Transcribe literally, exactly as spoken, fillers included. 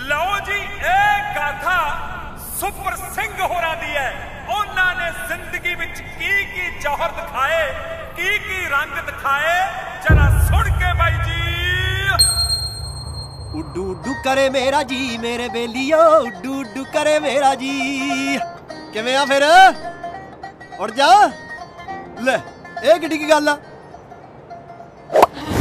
लो जी ए गाथा सुपर सिंह होरां दी है। उन्हां ने जिंदगी विच की की जौहर दिखाए, की की रंग दिखाए, जरा सुन के बाई जी। उड्डू उड्डू करे मेरा जी मेरे बेलियो, उड्डू उड्डू करे मेरा जी। किवें आ फिर उड़ जा ले, ए किड्डी की गल आ।